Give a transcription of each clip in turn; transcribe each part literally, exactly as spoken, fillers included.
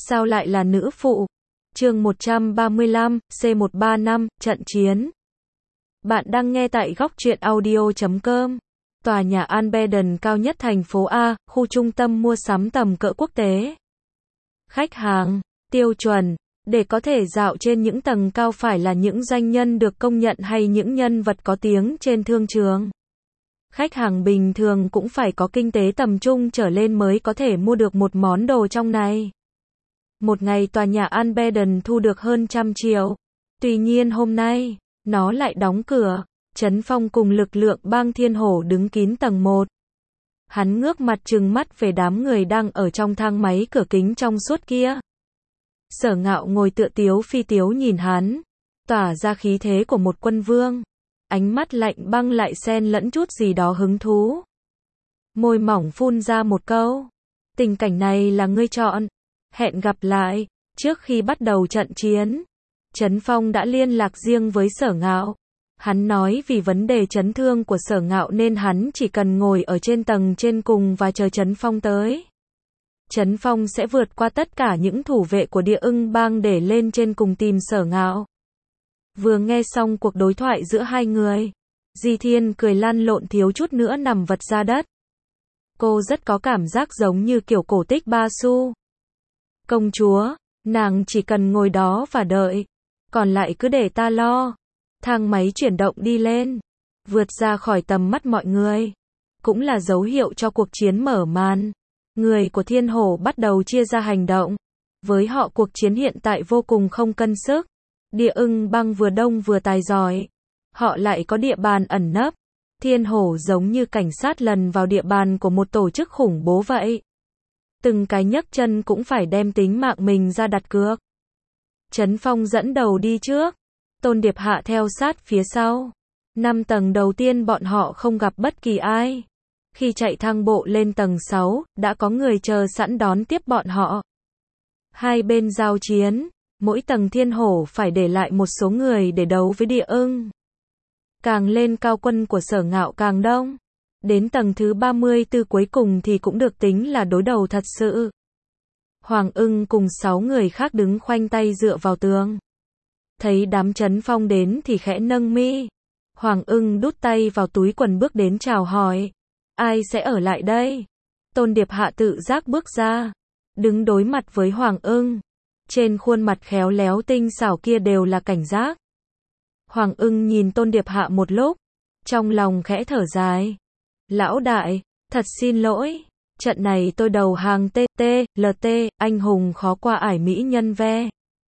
sao lại là nữ phụ? Chương một trăm ba mươi lăm, C một ba năm, trận chiến. Bạn đang nghe tại góc truyện audio chấm com. Tòa nhà Albeden cao nhất thành phố A, khu trung tâm mua sắm tầm cỡ quốc tế. Khách hàng, tiêu chuẩn, để có thể dạo trên những tầng cao phải là những doanh nhân được công nhận hay những nhân vật có tiếng trên thương trường. Khách hàng bình thường cũng phải có kinh tế tầm trung trở lên mới có thể mua được một món đồ trong này. Một ngày tòa nhà Albeden thu được hơn trăm triệu. Tuy nhiên hôm nay, nó lại đóng cửa. Trấn Phong cùng lực lượng bang Thiên Hổ đứng kín tầng một. Hắn ngước mặt trừng mắt về đám người đang ở trong thang máy cửa kính trong suốt kia. Sở Ngạo ngồi tựa tiếu phi tiếu nhìn hắn, tỏa ra khí thế của một quân vương. Ánh mắt lạnh băng lại xen lẫn chút gì đó hứng thú. Môi mỏng phun ra một câu. Tình cảnh này là ngươi chọn. Hẹn gặp lại. Trước khi bắt đầu trận chiến, Trấn Phong đã liên lạc riêng với Sở Ngạo. Hắn nói vì vấn đề chấn thương của Sở Ngạo nên hắn chỉ cần ngồi ở trên tầng trên cùng và chờ Trấn Phong tới. Trấn Phong sẽ vượt qua tất cả những thủ vệ của Địa Ưng Bang để lên trên cùng tìm Sở Ngạo. Vừa nghe xong cuộc đối thoại giữa hai người, Di Thiên cười lăn lộn thiếu chút nữa nằm vật ra đất. Cô rất có cảm giác giống như kiểu cổ tích Ba Su. Công chúa, nàng chỉ cần ngồi đó và đợi, còn lại cứ để ta lo. Thang máy chuyển động đi lên, vượt ra khỏi tầm mắt mọi người. Cũng là dấu hiệu cho cuộc chiến mở màn. Người của Thiên Hổ bắt đầu chia ra hành động. Với họ cuộc chiến hiện tại vô cùng không cân sức. Địa Ưng Bang vừa đông vừa tài giỏi. Họ lại có địa bàn ẩn nấp. Thiên Hổ giống như cảnh sát lần vào địa bàn của một tổ chức khủng bố vậy. Từng cái nhấc chân cũng phải đem tính mạng mình ra đặt cược. Trấn Phong dẫn đầu đi trước. Tôn Điệp Hạ theo sát phía sau. Năm tầng đầu tiên bọn họ không gặp bất kỳ ai. Khi chạy thang bộ lên tầng sáu, đã có người chờ sẵn đón tiếp bọn họ. Hai bên giao chiến, mỗi tầng Thiên Hổ phải để lại một số người để đấu với Địa Ưng. Càng lên cao quân của Sở Ngạo càng đông. Đến tầng thứ ba mươi tư cuối cùng thì cũng được tính là đối đầu thật sự. Hoàng Ưng cùng sáu người khác đứng khoanh tay dựa vào tường. Thấy đám Trấn Phong đến thì khẽ nâng mi. Hoàng Ưng đút tay vào túi quần bước đến chào hỏi. Ai sẽ ở lại đây? Tôn Điệp Hạ tự giác bước ra, đứng đối mặt với Hoàng Ưng. Trên khuôn mặt khéo léo tinh xảo kia đều là cảnh giác. Hoàng Ưng nhìn Tôn Điệp Hạ một lúc, trong lòng khẽ thở dài. Lão đại, thật xin lỗi, trận này tôi đầu hàng tê tê, lờ tê, anh hùng khó qua ải mỹ nhân ve.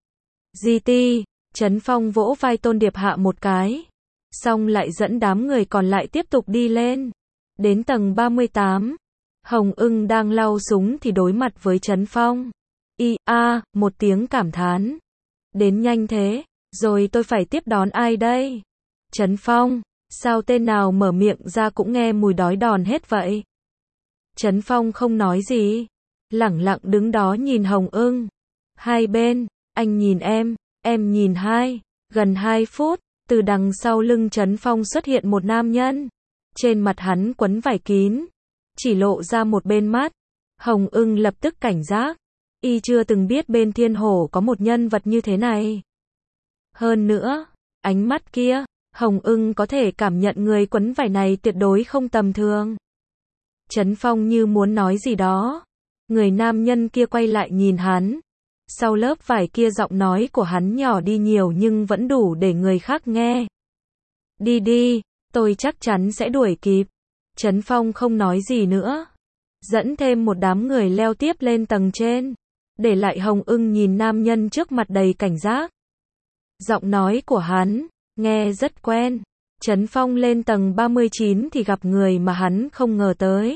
giê tê, Trấn Phong vỗ vai Tôn Điệp Hạ một cái, xong lại dẫn đám người còn lại tiếp tục đi lên. Đến tầng ba mươi tám, Hồng Ưng đang lau súng thì đối mặt với Trấn Phong. Y, a, một tiếng cảm thán. Đến nhanh thế, rồi tôi phải tiếp đón ai đây? Trấn Phong, sao tên nào mở miệng ra cũng nghe mùi đói đòn hết vậy? Trấn Phong không nói gì, lẳng lặng đứng đó nhìn Hồng Ưng. Hai bên, anh nhìn em, em nhìn hai, gần hai phút, từ đằng sau lưng Trấn Phong xuất hiện một nam nhân. Trên mặt hắn quấn vải kín, chỉ lộ ra một bên mắt. Hồng Ưng lập tức cảnh giác. Y chưa từng biết bên Thiên Hổ có một nhân vật như thế này. Hơn nữa, ánh mắt kia, Hồng Ưng có thể cảm nhận người quấn vải này tuyệt đối không tầm thường. Trấn Phong như muốn nói gì đó. Người nam nhân kia quay lại nhìn hắn. Sau lớp vải kia giọng nói của hắn nhỏ đi nhiều nhưng vẫn đủ để người khác nghe. Đi đi. Tôi chắc chắn sẽ đuổi kịp. Trấn Phong không nói gì nữa. Dẫn thêm một đám người leo tiếp lên tầng trên. Để lại Hồng Ưng nhìn nam nhân trước mặt đầy cảnh giác. Giọng nói của hắn, nghe rất quen. Trấn Phong lên tầng ba mươi chín thì gặp người mà hắn không ngờ tới.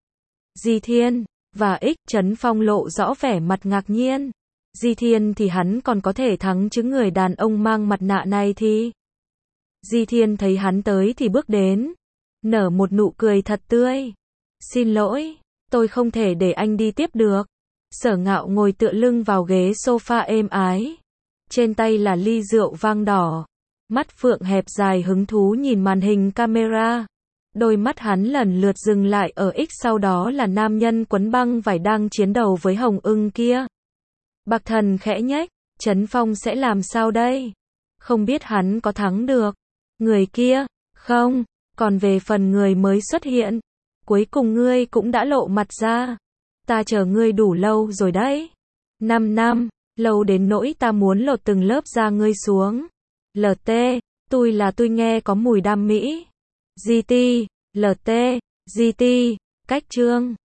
Di Thiên, và Ích, Trấn Phong lộ rõ vẻ mặt ngạc nhiên. Di Thiên thì hắn còn có thể thắng chứ người đàn ông mang mặt nạ này thì... Di Thiên thấy hắn tới thì bước đến, nở một nụ cười thật tươi. Xin lỗi, tôi không thể để anh đi tiếp được. Sở Ngạo ngồi tựa lưng vào ghế sofa êm ái. Trên tay là ly rượu vang đỏ. Mắt phượng hẹp dài hứng thú nhìn màn hình camera. Đôi mắt hắn lần lượt dừng lại ở X, sau đó là nam nhân quấn băng vải đang chiến đấu với Hồng Ưng kia. Bạc Thần khẽ nhếch, Trấn Phong sẽ làm sao đây? Không biết hắn có thắng được. Người kia, không, còn về phần người mới xuất hiện. Cuối cùng ngươi cũng đã lộ mặt ra. Ta chờ ngươi đủ lâu rồi đấy. Năm năm, lâu đến nỗi ta muốn lột từng lớp da ngươi xuống. lờ tê, tôi là tôi nghe có mùi đam mỹ. giê tê, lờ tê, giê tê, cách chương.